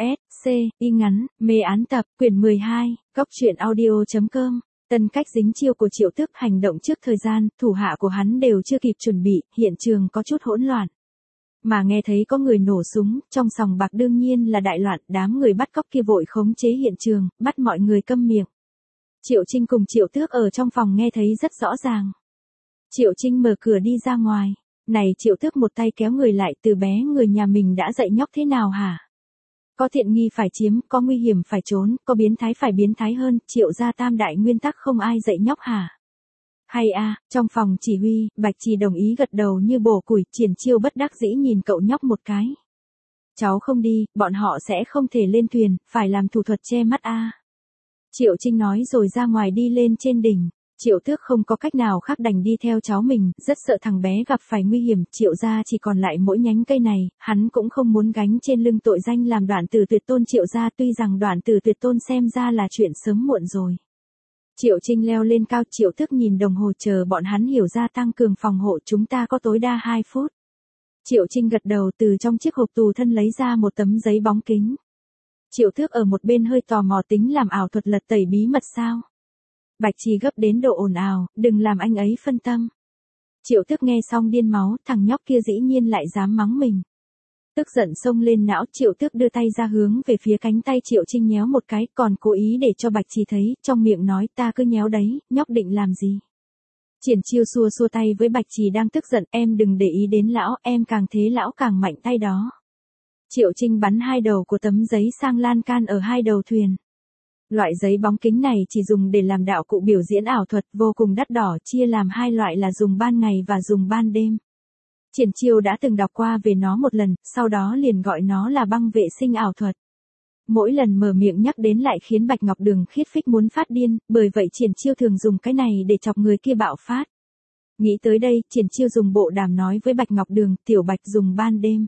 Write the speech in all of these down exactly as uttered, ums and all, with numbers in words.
S, C, y ngắn, mê án tập, quyển mười hai, góc truyện audio.com. Tân cách dính chiêu của Triệu Tước hành động trước thời gian, thủ hạ của hắn đều chưa kịp chuẩn bị, hiện trường có chút hỗn loạn. Mà nghe thấy có người nổ súng, trong sòng bạc đương nhiên là đại loạn, đám người bắt cóc kia vội khống chế hiện trường, bắt mọi người câm miệng. Triệu Trinh cùng Triệu Tước ở trong phòng nghe thấy rất rõ ràng. Triệu Trinh mở cửa đi ra ngoài. Này Triệu Tước một tay kéo người lại, từ bé người nhà mình đã dạy nhóc thế nào hả? Có thiện nghi phải chiếm, có nguy hiểm phải trốn, có biến thái phải biến thái hơn, Triệu gia tam đại nguyên tắc không ai dạy nhóc hả? Hay a, trong phòng chỉ huy, Bạch Trì đồng ý gật đầu như bổ củi, Triển Chiêu bất đắc dĩ nhìn cậu nhóc một cái. Cháu không đi, bọn họ sẽ không thể lên thuyền, phải làm thủ thuật che mắt a. Triệu Trinh nói rồi ra ngoài đi lên trên đỉnh. Triệu Tước không có cách nào khác đành đi theo cháu mình, rất sợ thằng bé gặp phải nguy hiểm, Triệu gia chỉ còn lại mỗi nhánh cây này, hắn cũng không muốn gánh trên lưng tội danh làm Đoạn Tử Tuyệt Tôn Triệu gia, tuy rằng Đoạn Tử Tuyệt Tôn xem ra là chuyện sớm muộn rồi. Triệu Trinh leo lên cao, Triệu Tước nhìn đồng hồ chờ bọn hắn hiểu ra tăng cường phòng hộ, chúng ta có tối đa hai phút. Triệu Trinh gật đầu, từ trong chiếc hộp tù thân lấy ra một tấm giấy bóng kính. Triệu Tước ở một bên hơi tò mò, tính làm ảo thuật lật tẩy bí mật sao? Bạch Trì gấp đến độ ồn ào, đừng làm anh ấy phân tâm. Triệu Tước nghe xong điên máu, thằng nhóc kia dĩ nhiên lại dám mắng mình. Tức giận xông lên não, Triệu Tước đưa tay ra hướng về phía cánh tay Triệu Trinh nhéo một cái, còn cố ý để cho Bạch Trì thấy, trong miệng nói ta cứ nhéo đấy, nhóc định làm gì. Triển Chiêu xua xua tay với Bạch Trì đang tức giận, em đừng để ý đến lão, em càng thế lão càng mạnh tay đó. Triệu Trinh bắn hai đầu của tấm giấy sang lan can ở hai đầu thuyền. Loại giấy bóng kính này chỉ dùng để làm đạo cụ biểu diễn ảo thuật, vô cùng đắt đỏ, chia làm hai loại là dùng ban ngày và dùng ban đêm. Triển Chiêu đã từng đọc qua về nó một lần, sau đó liền gọi nó là băng vệ sinh ảo thuật. Mỗi lần mở miệng nhắc đến lại khiến Bạch Ngọc Đường khiết phích muốn phát điên, bởi vậy Triển Chiêu thường dùng cái này để chọc người kia bạo phát. Nghĩ tới đây, Triển Chiêu dùng bộ đàm nói với Bạch Ngọc Đường, tiểu Bạch dùng ban đêm.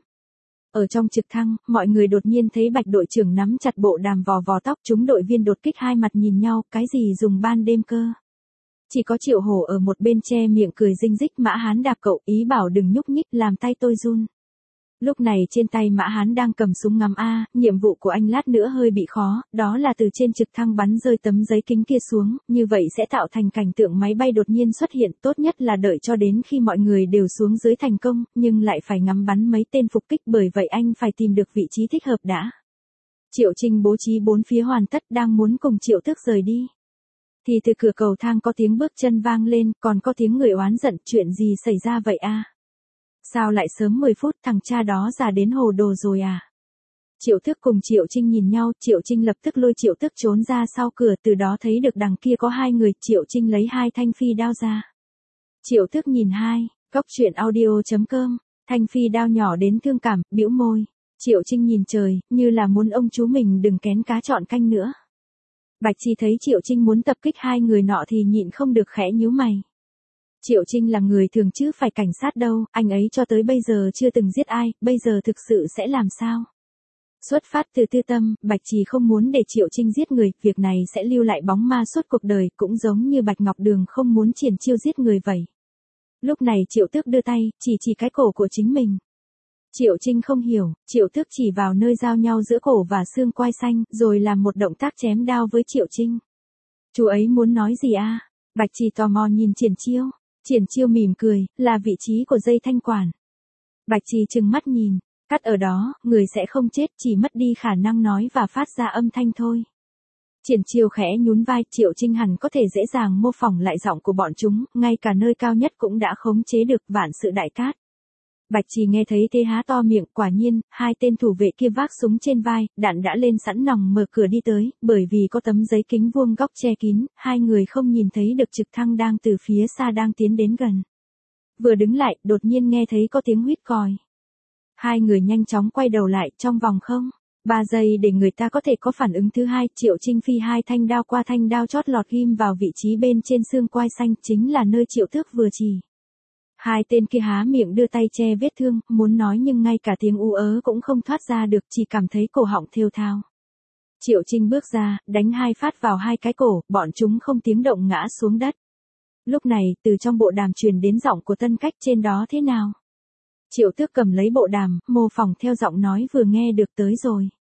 Ở trong trực thăng, mọi người đột nhiên thấy Bạch đội trưởng nắm chặt bộ đàm vò vò tóc, chúng đội viên đột kích hai mặt nhìn nhau, cái gì dùng ban đêm cơ. Chỉ có Triệu Hổ ở một bên che miệng cười rinh rích, Mã Hán đạp cậu, ý bảo đừng nhúc nhích, làm tay tôi run. Lúc này trên tay Mã Hán đang cầm súng ngắm A, nhiệm vụ của anh lát nữa hơi bị khó, đó là từ trên trực thăng bắn rơi tấm giấy kính kia xuống, như vậy sẽ tạo thành cảnh tượng máy bay đột nhiên xuất hiện, tốt nhất là đợi cho đến khi mọi người đều xuống dưới thành công, nhưng lại phải ngắm bắn mấy tên phục kích, bởi vậy anh phải tìm được vị trí thích hợp đã. Triệu Trinh bố trí bốn phía hoàn tất, đang muốn cùng Triệu Tước rời đi. Thì từ cửa cầu thang có tiếng bước chân vang lên, còn có tiếng người oán giận, chuyện gì xảy ra vậy a? Sao lại sớm mười phút, thằng cha đó già đến hồ đồ rồi à? Triệu Tước cùng Triệu Trinh nhìn nhau, Triệu Trinh lập tức lôi Triệu Tước trốn ra sau cửa, từ đó thấy được đằng kia có hai người, Triệu Trinh lấy hai thanh phi đao ra. Triệu Tước nhìn hai, góc truyện audio.com, thanh phi đao nhỏ đến thương cảm, bĩu môi. Triệu Trinh nhìn trời, như là muốn ông chú mình đừng kén cá chọn canh nữa. Bạch Trì thấy Triệu Trinh muốn tập kích hai người nọ thì nhịn không được khẽ nhíu mày. Triệu Trinh là người thường chứ phải cảnh sát đâu, anh ấy cho tới bây giờ chưa từng giết ai, bây giờ thực sự sẽ làm sao? Xuất phát từ tư tâm, Bạch Trì không muốn để Triệu Trinh giết người, việc này sẽ lưu lại bóng ma suốt cuộc đời, cũng giống như Bạch Ngọc Đường không muốn Triển Chiêu giết người vậy. Lúc này Triệu Tước đưa tay, chỉ chỉ cái cổ của chính mình. Triệu Trinh không hiểu, Triệu Tước chỉ vào nơi giao nhau giữa cổ và xương quai xanh, rồi làm một động tác chém đao với Triệu Trinh. Chú ấy muốn nói gì a? Bạch Trì tò mò nhìn Triển Chiêu. Triển Chiêu mỉm cười, là vị trí của dây thanh quản. Bạch Trì trừng mắt nhìn, cắt ở đó, người sẽ không chết, chỉ mất đi khả năng nói và phát ra âm thanh thôi. Triển Chiêu khẽ nhún vai, Triệu Trinh hẳn có thể dễ dàng mô phỏng lại giọng của bọn chúng, ngay cả nơi cao nhất cũng đã khống chế được, vạn sự đại cát. Bạch Trì nghe thấy thế há to miệng, quả nhiên, hai tên thủ vệ kia vác súng trên vai, đạn đã lên sẵn nòng mở cửa đi tới, bởi vì có tấm giấy kính vuông góc che kín, hai người không nhìn thấy được trực thăng đang từ phía xa đang tiến đến gần. Vừa đứng lại, đột nhiên nghe thấy có tiếng huýt còi. Hai người nhanh chóng quay đầu lại, trong vòng không, ba giây để người ta có thể có phản ứng thứ hai, Triệu Trinh phi hai thanh đao qua thanh đao chót lọt ghim vào vị trí bên trên xương quai xanh, chính là nơi Triệu Tước vừa chỉ. Hai tên kia há miệng đưa tay che vết thương, muốn nói nhưng ngay cả tiếng u ớ cũng không thoát ra được, chỉ cảm thấy cổ họng thêu thao. Triệu Trinh bước ra, đánh hai phát vào hai cái cổ, bọn chúng không tiếng động ngã xuống đất. Lúc này, từ trong bộ đàm truyền đến giọng của Tân Cách, trên đó thế nào? Triệu Tước cầm lấy bộ đàm, mô phỏng theo giọng nói vừa nghe được tới rồi.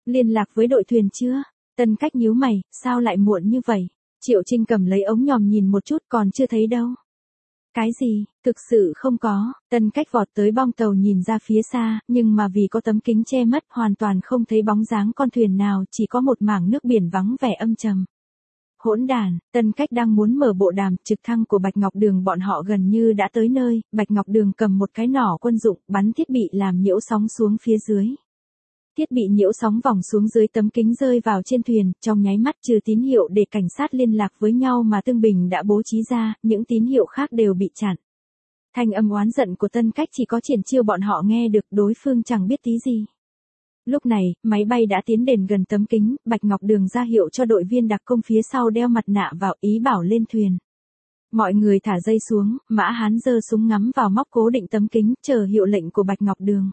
Liên lạc với đội thuyền chưa? Tân Cách nhíu mày, sao lại muộn như vậy? Triệu Trinh cầm lấy ống nhòm nhìn một chút còn chưa thấy đâu. Cái gì, thực sự không có, Tân Cách vọt tới bong tàu nhìn ra phía xa, nhưng mà vì có tấm kính che mất hoàn toàn không thấy bóng dáng con thuyền nào, chỉ có một mảng nước biển vắng vẻ âm trầm. Hỗn đàn, Tân Cách đang muốn mở bộ đàm, trực thăng của Bạch Ngọc Đường bọn họ gần như đã tới nơi, Bạch Ngọc Đường cầm một cái nỏ quân dụng, bắn thiết bị làm nhiễu sóng xuống phía dưới. Thiết bị nhiễu sóng vòng xuống dưới tấm kính rơi vào trên thuyền, trong nháy mắt trừ tín hiệu để cảnh sát liên lạc với nhau mà Tương Bình đã bố trí ra, những tín hiệu khác đều bị chặn. Thanh âm oán giận của Tân Cách chỉ có Triển Chiêu bọn họ nghe được, đối phương chẳng biết tí gì. Lúc này, máy bay đã tiến đến gần tấm kính, Bạch Ngọc Đường ra hiệu cho đội viên đặc công phía sau đeo mặt nạ vào, ý bảo lên thuyền. Mọi người thả dây xuống, Mã Hán giơ súng ngắm vào móc cố định tấm kính, chờ hiệu lệnh của Bạch Ngọc Đường.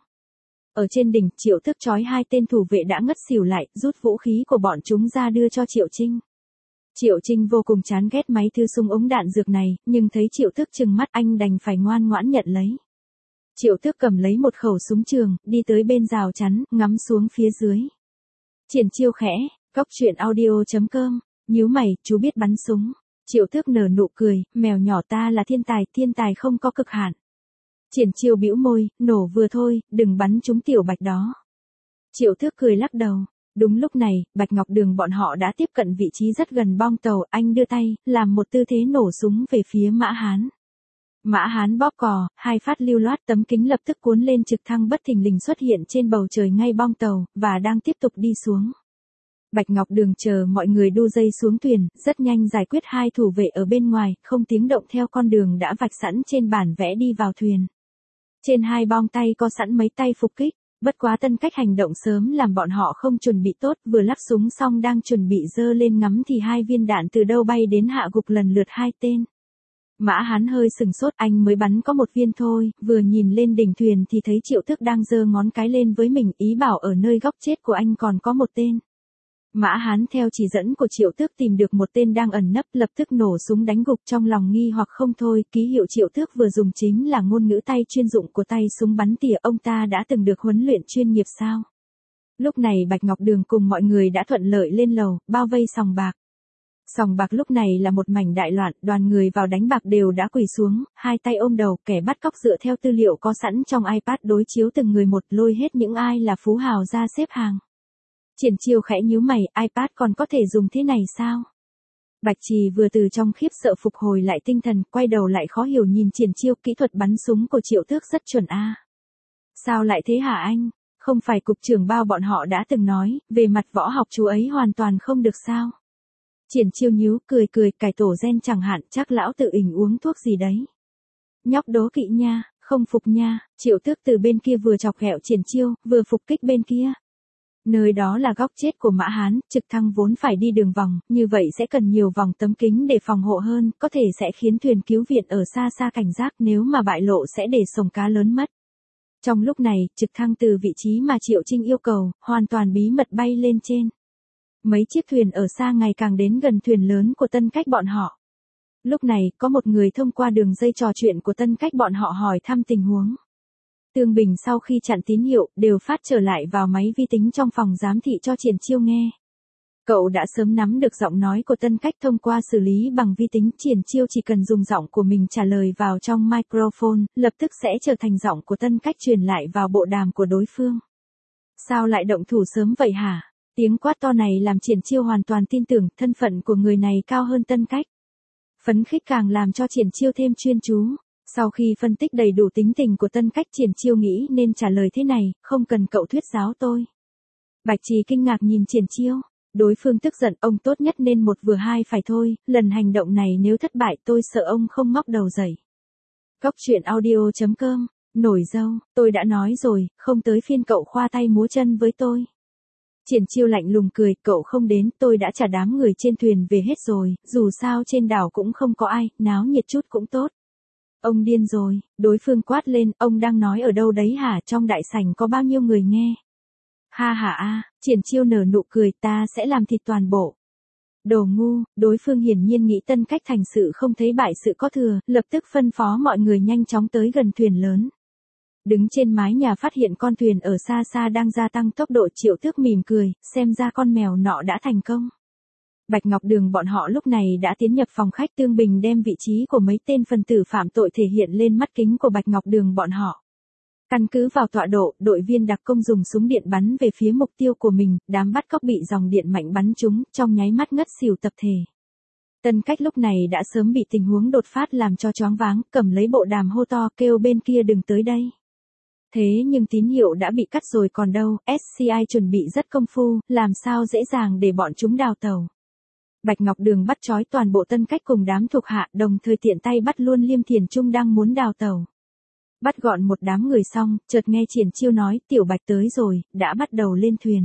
Ở trên đỉnh, Triệu Thức trói hai tên thủ vệ đã ngất xỉu lại, rút vũ khí của bọn chúng ra đưa cho Triệu Trinh. Triệu Trinh vô cùng chán ghét máy thư súng ống đạn dược này, nhưng thấy Triệu Thức trừng mắt anh đành phải ngoan ngoãn nhận lấy. Triệu Thức cầm lấy một khẩu súng trường, đi tới bên rào chắn, ngắm xuống phía dưới. Triển Chiêu khẽ, góc truyện audio chấm com, nhíu mày, chú biết bắn súng. Triệu Thức nở nụ cười, mèo nhỏ ta là thiên tài, thiên tài không có cực hạn. Triển Chiêu bĩu môi, nổ vừa thôi, đừng bắn trúng tiểu Bạch đó. Triệu Thức cười lắc đầu. Đúng lúc này, Bạch Ngọc Đường bọn họ đã tiếp cận vị trí rất gần bong tàu, anh đưa tay, làm một tư thế nổ súng về phía Mã Hán. Mã Hán bóp cò, hai phát lưu loát, tấm kính lập tức cuốn lên, trực thăng bất thình lình xuất hiện trên bầu trời ngay bong tàu, và đang tiếp tục đi xuống. Bạch Ngọc Đường chờ mọi người đu dây xuống thuyền, rất nhanh giải quyết hai thủ vệ ở bên ngoài, không tiếng động theo con đường đã vạch sẵn trên bản vẽ đi vào thuyền. Trên hai bong tay có sẵn mấy tay phục kích, bất quá Tân Cách hành động sớm làm bọn họ không chuẩn bị tốt, vừa lắp súng xong đang chuẩn bị giơ lên ngắm thì hai viên đạn từ đâu bay đến hạ gục lần lượt hai tên. Mã Hán hơi sừng sốt, anh mới bắn có một viên thôi, vừa nhìn lên đỉnh thuyền thì thấy Triệu Thức đang giơ ngón cái lên với mình, ý bảo ở nơi góc chết của anh còn có một tên. Mã Hán theo chỉ dẫn của Triệu Thức tìm được một tên đang ẩn nấp, lập tức nổ súng đánh gục, trong lòng nghi hoặc không thôi, ký hiệu Triệu Thức vừa dùng chính là ngôn ngữ tay chuyên dụng của tay súng bắn tỉa, ông ta đã từng được huấn luyện chuyên nghiệp sao? Lúc này Bạch Ngọc Đường cùng mọi người đã thuận lợi lên lầu, bao vây sòng bạc. Sòng bạc lúc này là một mảnh đại loạn, đoàn người vào đánh bạc đều đã quỳ xuống, hai tay ôm đầu, kẻ bắt cóc dựa theo tư liệu có sẵn trong iPad đối chiếu từng người một, lôi hết những ai là phú hào ra xếp hàng. Triển Chiêu khẽ nhíu mày, iPad còn có thể dùng thế này sao? Bạch Trì vừa từ trong khiếp sợ phục hồi lại tinh thần, quay đầu lại khó hiểu nhìn Triển Chiêu, kỹ thuật bắn súng của Triệu Thức rất chuẩn a. Sao lại thế hả anh? Không phải cục trưởng bao bọn họ đã từng nói, về mặt võ học chú ấy hoàn toàn không được sao? Triển Chiêu nhíu, cười cười, cải tổ gen chẳng hạn, chắc lão tự ỉnh uống thuốc gì đấy. Nhóc đố kỵ nha, không phục nha. Triệu Thức từ bên kia vừa chọc ghẹo Triển Chiêu, vừa phục kích bên kia. Nơi đó là góc chết của Mã Hán, trực thăng vốn phải đi đường vòng, như vậy sẽ cần nhiều vòng tấm kính để phòng hộ hơn, có thể sẽ khiến thuyền cứu viện ở xa xa cảnh giác, nếu mà bại lộ sẽ để sồng cá lớn mất. Trong lúc này, trực thăng từ vị trí mà Triệu Trinh yêu cầu, hoàn toàn bí mật bay lên trên. Mấy chiếc thuyền ở xa ngày càng đến gần thuyền lớn của Tân Cách bọn họ. Lúc này, có một người thông qua đường dây trò chuyện của Tân Cách bọn họ hỏi thăm tình huống. Tương Bình sau khi chặn tín hiệu, đều phát trở lại vào máy vi tính trong phòng giám thị cho Triển Chiêu nghe. Cậu đã sớm nắm được giọng nói của Tân Cách thông qua xử lý bằng vi tính, Triển Chiêu chỉ cần dùng giọng của mình trả lời vào trong microphone, lập tức sẽ trở thành giọng của Tân Cách truyền lại vào bộ đàm của đối phương. Sao lại động thủ sớm vậy hả? Tiếng quát to này làm Triển Chiêu hoàn toàn tin tưởng thân phận của người này cao hơn Tân Cách. Phấn khích càng làm cho Triển Chiêu thêm chuyên chú. Sau khi phân tích đầy đủ tính tình của Tân Cách, Triển Chiêu nghĩ nên trả lời thế này, không cần cậu thuyết giáo tôi. Bạch Trì kinh ngạc nhìn Triển Chiêu. Đối phương tức giận, ông tốt nhất nên một vừa hai phải thôi, lần hành động này nếu thất bại tôi sợ ông không ngóc đầu dậy. Góc truyện audio chấm com, nổi dâu, tôi đã nói rồi, không tới phiên cậu khoa tay múa chân với tôi. Triển Chiêu lạnh lùng cười, cậu không đến, tôi đã trả đám người trên thuyền về hết rồi, dù sao trên đảo cũng không có ai, náo nhiệt chút cũng tốt. Ông điên rồi, đối phương quát lên, ông đang nói ở đâu đấy hả, trong đại sảnh có bao nhiêu người nghe. Ha ha a, Triển Chiêu nở nụ cười, ta sẽ làm thịt toàn bộ. Đồ ngu, đối phương hiển nhiên nghĩ Tân Cách thành sự không thấy bại sự có thừa, lập tức phân phó mọi người nhanh chóng tới gần thuyền lớn. Đứng trên mái nhà phát hiện con thuyền ở xa xa đang gia tăng tốc độ, Triệu Tước mỉm cười, xem ra con mèo nọ đã thành công. Bạch Ngọc Đường bọn họ lúc này đã tiến nhập phòng khách, Tương Bình đem vị trí của mấy tên phần tử phạm tội thể hiện lên mắt kính của Bạch Ngọc Đường bọn họ. Căn cứ vào tọa độ, đội viên đặc công dùng súng điện bắn về phía mục tiêu của mình, đám bắt cóc bị dòng điện mạnh bắn trúng, trong nháy mắt ngất xỉu tập thể. Tân Cách lúc này đã sớm bị tình huống đột phát làm cho choáng váng, cầm lấy bộ đàm hô to kêu bên kia đừng tới đây. Thế nhưng tín hiệu đã bị cắt rồi còn đâu, ét xê i chuẩn bị rất công phu, làm sao dễ dàng để bọn chúng đào tàu. Bạch Ngọc Đường bắt trói toàn bộ Tân Cách cùng đám thuộc hạ, đồng thời tiện tay bắt luôn Liêm Thiền Trung đang muốn đào tàu. Bắt gọn một đám người xong, chợt nghe Triển Chiêu nói, Tiểu Bạch tới rồi, đã bắt đầu lên thuyền.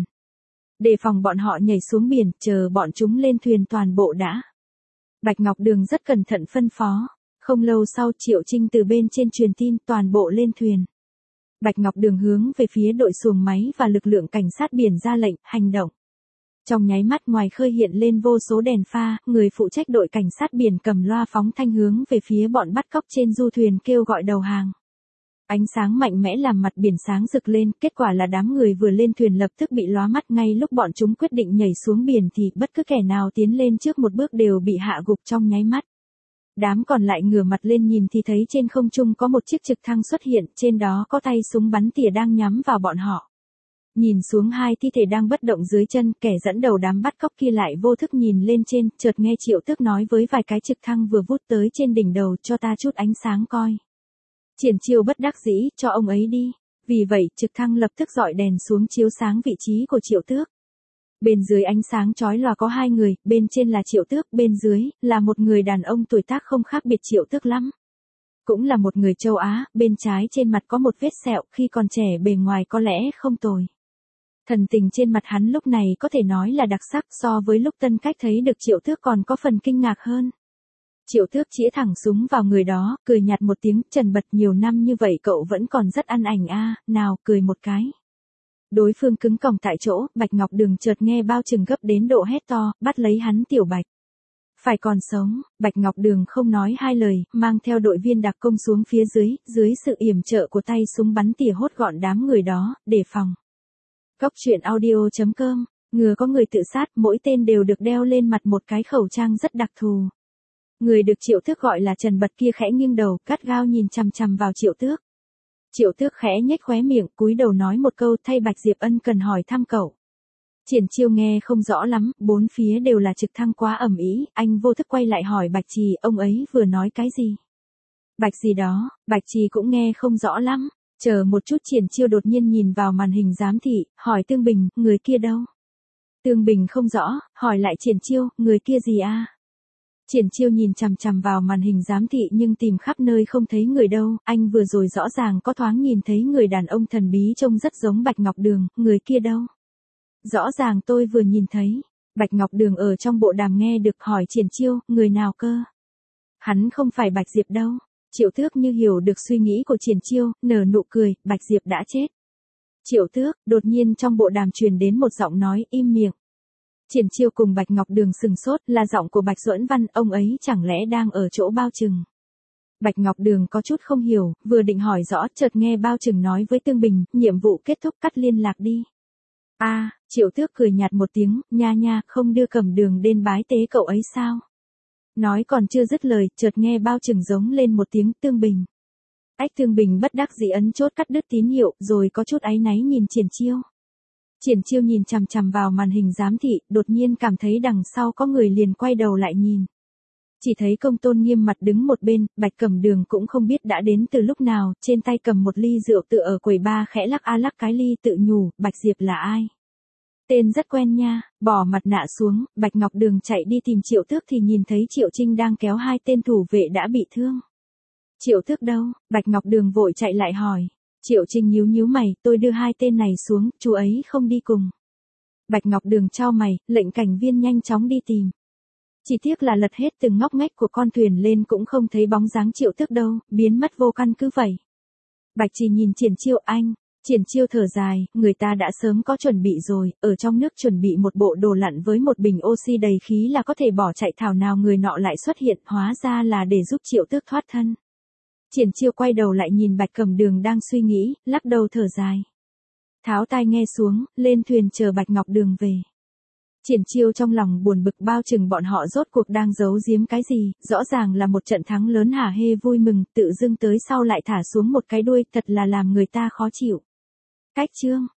Đề phòng bọn họ nhảy xuống biển, chờ bọn chúng lên thuyền toàn bộ đã. Bạch Ngọc Đường rất cẩn thận phân phó. Không lâu sau, Triệu Trinh từ bên trên truyền tin, toàn bộ lên thuyền. Bạch Ngọc Đường hướng về phía đội xuồng máy và lực lượng cảnh sát biển ra lệnh, hành động. Trong nháy mắt ngoài khơi hiện lên vô số đèn pha, người phụ trách đội cảnh sát biển cầm loa phóng thanh hướng về phía bọn bắt cóc trên du thuyền kêu gọi đầu hàng. Ánh sáng mạnh mẽ làm mặt biển sáng rực lên, kết quả là đám người vừa lên thuyền lập tức bị lóa mắt, ngay lúc bọn chúng quyết định nhảy xuống biển thì bất cứ kẻ nào tiến lên trước một bước đều bị hạ gục trong nháy mắt. Đám còn lại ngửa mặt lên nhìn thì thấy trên không trung có một chiếc trực thăng xuất hiện, trên đó có tay súng bắn tỉa đang nhắm vào bọn họ. Nhìn xuống hai thi thể đang bất động dưới chân, kẻ dẫn đầu đám bắt cóc kia lại vô thức nhìn lên trên, chợt nghe Triệu Tước nói với vài cái trực thăng vừa vút tới trên đỉnh đầu, cho ta chút ánh sáng coi. Triển Chiêu bất đắc dĩ, cho ông ấy đi. Vì vậy, trực thăng lập tức dọi đèn xuống chiếu sáng vị trí của Triệu Tước. Bên dưới ánh sáng chói lòa có hai người, bên trên là Triệu Tước, bên dưới là một người đàn ông tuổi tác không khác biệt Triệu Tước lắm. Cũng là một người châu Á, bên trái trên mặt có một vết sẹo, khi còn trẻ bề ngoài có lẽ không tồi. Thần tình trên mặt hắn lúc này có thể nói là đặc sắc, so với lúc Tân Cách thấy được Triệu Tước còn có phần kinh ngạc hơn. Triệu Tước chĩa thẳng súng vào người đó, cười nhạt một tiếng, Trần Bật nhiều năm như vậy cậu vẫn còn rất ăn ảnh a, nào, cười một cái. Đối phương cứng còng tại chỗ, Bạch Ngọc Đường chợt nghe bao trừng gấp đến độ hét to, bắt lấy hắn Tiểu Bạch. Phải còn sống, Bạch Ngọc Đường không nói hai lời, mang theo đội viên đặc công xuống phía dưới, dưới sự yểm trợ của tay súng bắn tỉa hốt gọn đám người đó, đề phòng. Cóc truyện audio chấm com, ngừa có người tự sát, mỗi tên đều được đeo lên mặt một cái khẩu trang rất đặc thù. Người được Triệu Tước gọi là Trần Bật kia khẽ nghiêng đầu, gắt gao nhìn chằm chằm vào Triệu Tước. Triệu Tước khẽ nhếch khóe miệng, cúi đầu nói một câu, thay Bạch Diệp Ân cần hỏi thăm cậu. Triển Chiêu nghe không rõ lắm, bốn phía đều là trực thăng quá ầm ĩ, anh vô thức quay lại hỏi Bạch Trì, ông ấy vừa nói cái gì? Bạch gì đó, Bạch Trì cũng nghe không rõ lắm. Chờ một chút, Triển Chiêu đột nhiên nhìn vào màn hình giám thị, hỏi Tương Bình, người kia đâu? Tương Bình không rõ, hỏi lại Triển Chiêu, người kia gì a? Triển Chiêu nhìn chằm chằm vào màn hình giám thị nhưng tìm khắp nơi không thấy người đâu, anh vừa rồi rõ ràng có thoáng nhìn thấy người đàn ông thần bí trông rất giống Bạch Ngọc Đường, người kia đâu? Rõ ràng tôi vừa nhìn thấy. Bạch Ngọc Đường ở trong bộ đàm nghe được, hỏi Triển Chiêu, người nào cơ? Hắn không phải Bạch Diệp đâu. Triệu Tước như hiểu được suy nghĩ của Triển Chiêu, nở nụ cười, Bạch Diệp đã chết. Triệu Tước, đột nhiên trong bộ đàm truyền đến một giọng nói, im miệng. Triển Chiêu cùng Bạch Ngọc Đường sừng sốt, là giọng của Bạch Duẫn Văn, ông ấy chẳng lẽ đang ở chỗ Bao Trừng. Bạch Ngọc Đường có chút không hiểu, vừa định hỏi rõ, chợt nghe Bao Trừng nói với Tương Bình, nhiệm vụ kết thúc, cắt liên lạc đi. A, à, Triệu Tước cười nhạt một tiếng, nha nha, không đưa Cẩm Đường đến bái tế cậu ấy sao? Nói còn chưa dứt lời, chợt nghe Bao Trừng giống lên một tiếng, Tương Bình. Ách Tương Bình bất đắc dĩ ấn chốt cắt đứt tín hiệu, rồi có chút áy náy nhìn Triển Chiêu. Triển Chiêu nhìn chằm chằm vào màn hình giám thị, đột nhiên cảm thấy đằng sau có người, liền quay đầu lại nhìn. Chỉ thấy Công Tôn Nghiêm mặt đứng một bên, Bạch Cẩm Đường cũng không biết đã đến từ lúc nào, trên tay cầm một ly rượu tựa ở quầy ba khẽ lắc a lắc cái ly, tự nhủ, Bạch Diệp là ai? Tên rất quen nha. Bỏ mặt nạ xuống, Bạch Ngọc Đường chạy đi tìm Triệu Tước thì nhìn thấy Triệu Trinh đang kéo hai tên thủ vệ đã bị thương. Triệu Tước đâu? Bạch Ngọc Đường vội chạy lại hỏi. Triệu Trinh nhíu nhíu mày, tôi đưa hai tên này xuống, chú ấy không đi cùng. Bạch Ngọc Đường chau mày, lệnh cảnh viên nhanh chóng đi tìm. Chỉ tiếc là lật hết từng ngóc ngách của con thuyền lên cũng không thấy bóng dáng Triệu Tước đâu, biến mất vô căn cứ vậy. Bạch Trì nhìn Triển Chiêu, anh. Triển Chiêu thở dài, người ta đã sớm có chuẩn bị rồi, ở trong nước chuẩn bị một bộ đồ lặn với một bình oxy đầy khí là có thể bỏ chạy, thảo nào người nọ lại xuất hiện, hóa ra là để giúp Triệu Tước thoát thân. Triển Chiêu quay đầu lại nhìn Bạch Cẩm Đường đang suy nghĩ, lắc đầu thở dài. Tháo tai nghe xuống, lên thuyền chờ Bạch Ngọc Đường về. Triển Chiêu trong lòng buồn bực bao chừng bọn họ rốt cuộc đang giấu giếm cái gì, rõ ràng là một trận thắng lớn hả hê vui mừng, tự dưng tới sau lại thả xuống một cái đuôi, thật là làm người ta khó chịu. Cách chương